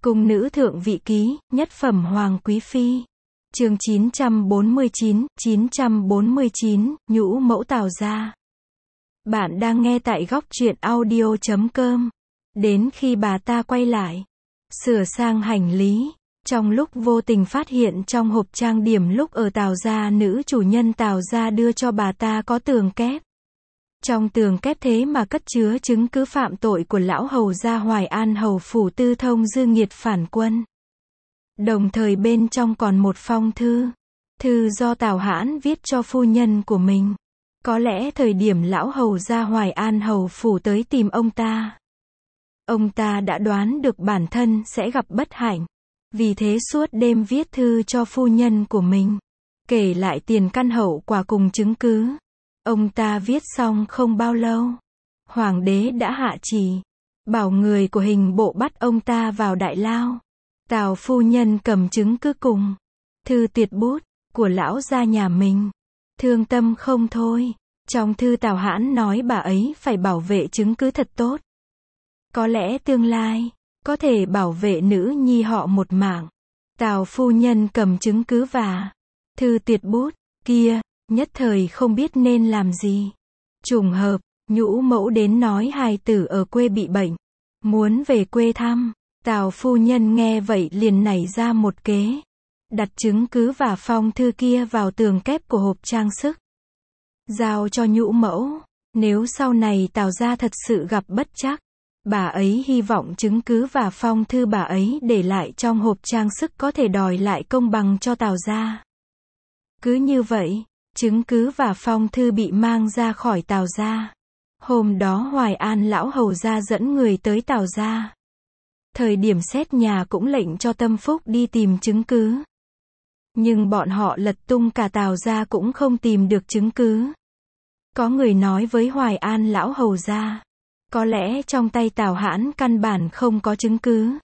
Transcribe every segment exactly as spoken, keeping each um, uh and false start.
Cung nữ thượng vị ký, nhất phẩm hoàng quý phi. Chương chín trăm bốn mươi chín, chín trăm bốn mươi chín, nhũ mẫu Tào gia. Bạn đang nghe tại góc truyện audio chấm com. Đến khi bà ta quay lại, sửa sang hành lý, trong lúc vô tình phát hiện trong hộp trang điểm lúc ở Tào gia, nữ chủ nhân Tào gia đưa cho bà ta có tường kép. Trong tường kép thế mà cất chứa chứng cứ phạm tội của lão hầu gia Hoài An hầu phủ Tư Thông Dư Nghiệt phản quân. Đồng thời bên trong còn một phong thư. Thư do Tào Hãn viết cho phu nhân của mình. Có lẽ thời điểm lão hầu gia Hoài An hầu phủ tới tìm ông ta, ông ta đã đoán được bản thân sẽ gặp bất hạnh. Vì thế suốt đêm viết thư cho phu nhân của mình, kể lại tiền căn hậu quả cùng chứng cứ. Ông ta viết xong không bao lâu, hoàng đế đã hạ chỉ, bảo người của hình bộ bắt ông ta vào đại lao. Tào phu nhân cầm chứng cứ cùng thư tuyệt bút của lão gia nhà mình, thương tâm không thôi. Trong thư Tào Hãn nói bà ấy phải bảo vệ chứng cứ thật tốt. Có lẽ tương lai có thể bảo vệ nữ nhi họ một mạng. Tào phu nhân cầm chứng cứ và thư tuyệt bút kia, nhất thời không biết nên làm gì. Trùng hợp, nhũ mẫu đến nói hài tử ở quê bị bệnh, muốn về quê thăm. Tào phu nhân nghe vậy liền nảy ra một kế, đặt chứng cứ và phong thư kia vào tường kép của hộp trang sức, giao cho nhũ mẫu. Nếu sau này Tào gia thật sự gặp bất trắc, bà ấy hy vọng chứng cứ và phong thư bà ấy để lại trong hộp trang sức có thể đòi lại công bằng cho Tào gia. Cứ như vậy, chứng cứ và phong thư bị mang ra khỏi Tào gia. Hôm đó Hoài An lão hầu gia dẫn người tới Tào gia. Thời điểm xét nhà cũng lệnh cho Tâm Phúc đi tìm chứng cứ. Nhưng bọn họ lật tung cả Tào gia cũng không tìm được chứng cứ. Có người nói với Hoài An lão hầu gia, có lẽ trong tay Tào Hãn căn bản không có chứng cứ.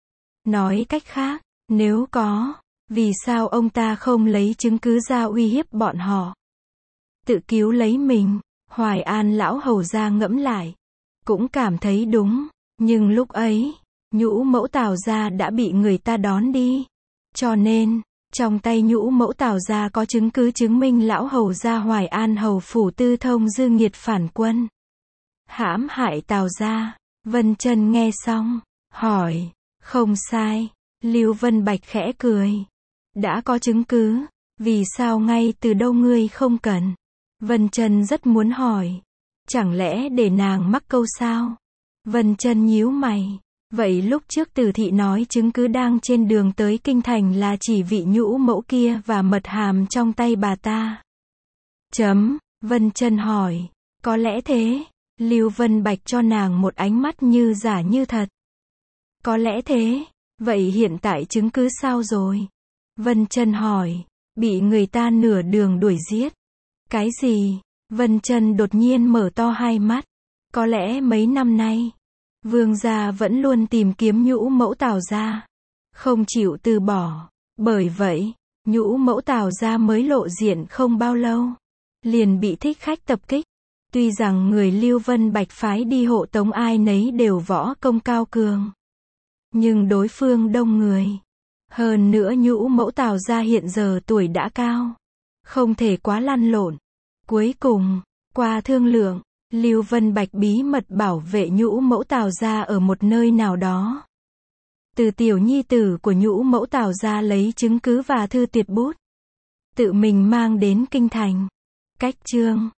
Nói cách khác, nếu có, vì sao ông ta không lấy chứng cứ ra uy hiếp bọn họ, tự cứu lấy mình? Hoài An lão hầu gia ngẫm lại, cũng cảm thấy đúng. Nhưng lúc ấy, nhũ mẫu Tào gia đã bị người ta đón đi. Cho nên, trong tay nhũ mẫu Tào gia có chứng cứ chứng minh lão hầu gia Hoài An hầu phủ Tư Thông Dư Nghiệt phản quân, hãm hại Tào gia. Vân Chân nghe xong, hỏi, không sai. Lưu Vân Bạch khẽ cười. Đã có chứng cứ, vì sao ngay từ đâu ngươi không cần? Vân Chân rất muốn hỏi, chẳng lẽ để nàng mắc câu sao? Vân Chân nhíu mày. Vậy lúc trước Từ thị nói chứng cứ đang trên đường tới kinh thành là chỉ vị nhũ mẫu kia và mật hàm trong tay bà ta. Chấm, Vân Chân hỏi. Có lẽ thế. Lưu Vân Bạch cho nàng một ánh mắt như giả như thật. Có lẽ thế. Vậy hiện tại chứng cứ sao rồi? Vân Chân hỏi. Bị người ta nửa đường đuổi giết. Cái gì? Vân Chân đột nhiên mở to hai mắt. Có lẽ mấy năm nay, Vương gia vẫn luôn tìm kiếm nhũ mẫu Tào gia, không chịu từ bỏ. Bởi vậy, nhũ mẫu Tào gia mới lộ diện không bao lâu, liền bị thích khách tập kích. Tuy rằng người Lưu Vân Bạch phái đi hộ tống ai nấy đều võ công cao cường, nhưng đối phương đông người. Hơn nữa nhũ mẫu Tào gia hiện giờ tuổi đã cao, không thể quá lăn lộn. Cuối cùng, qua thương lượng, Lưu Vân Bạch bí mật bảo vệ nhũ mẫu Tào gia ở một nơi nào đó. Từ tiểu nhi tử của nhũ mẫu Tào gia lấy chứng cứ và thư tuyệt bút, tự mình mang đến kinh thành. Cách chương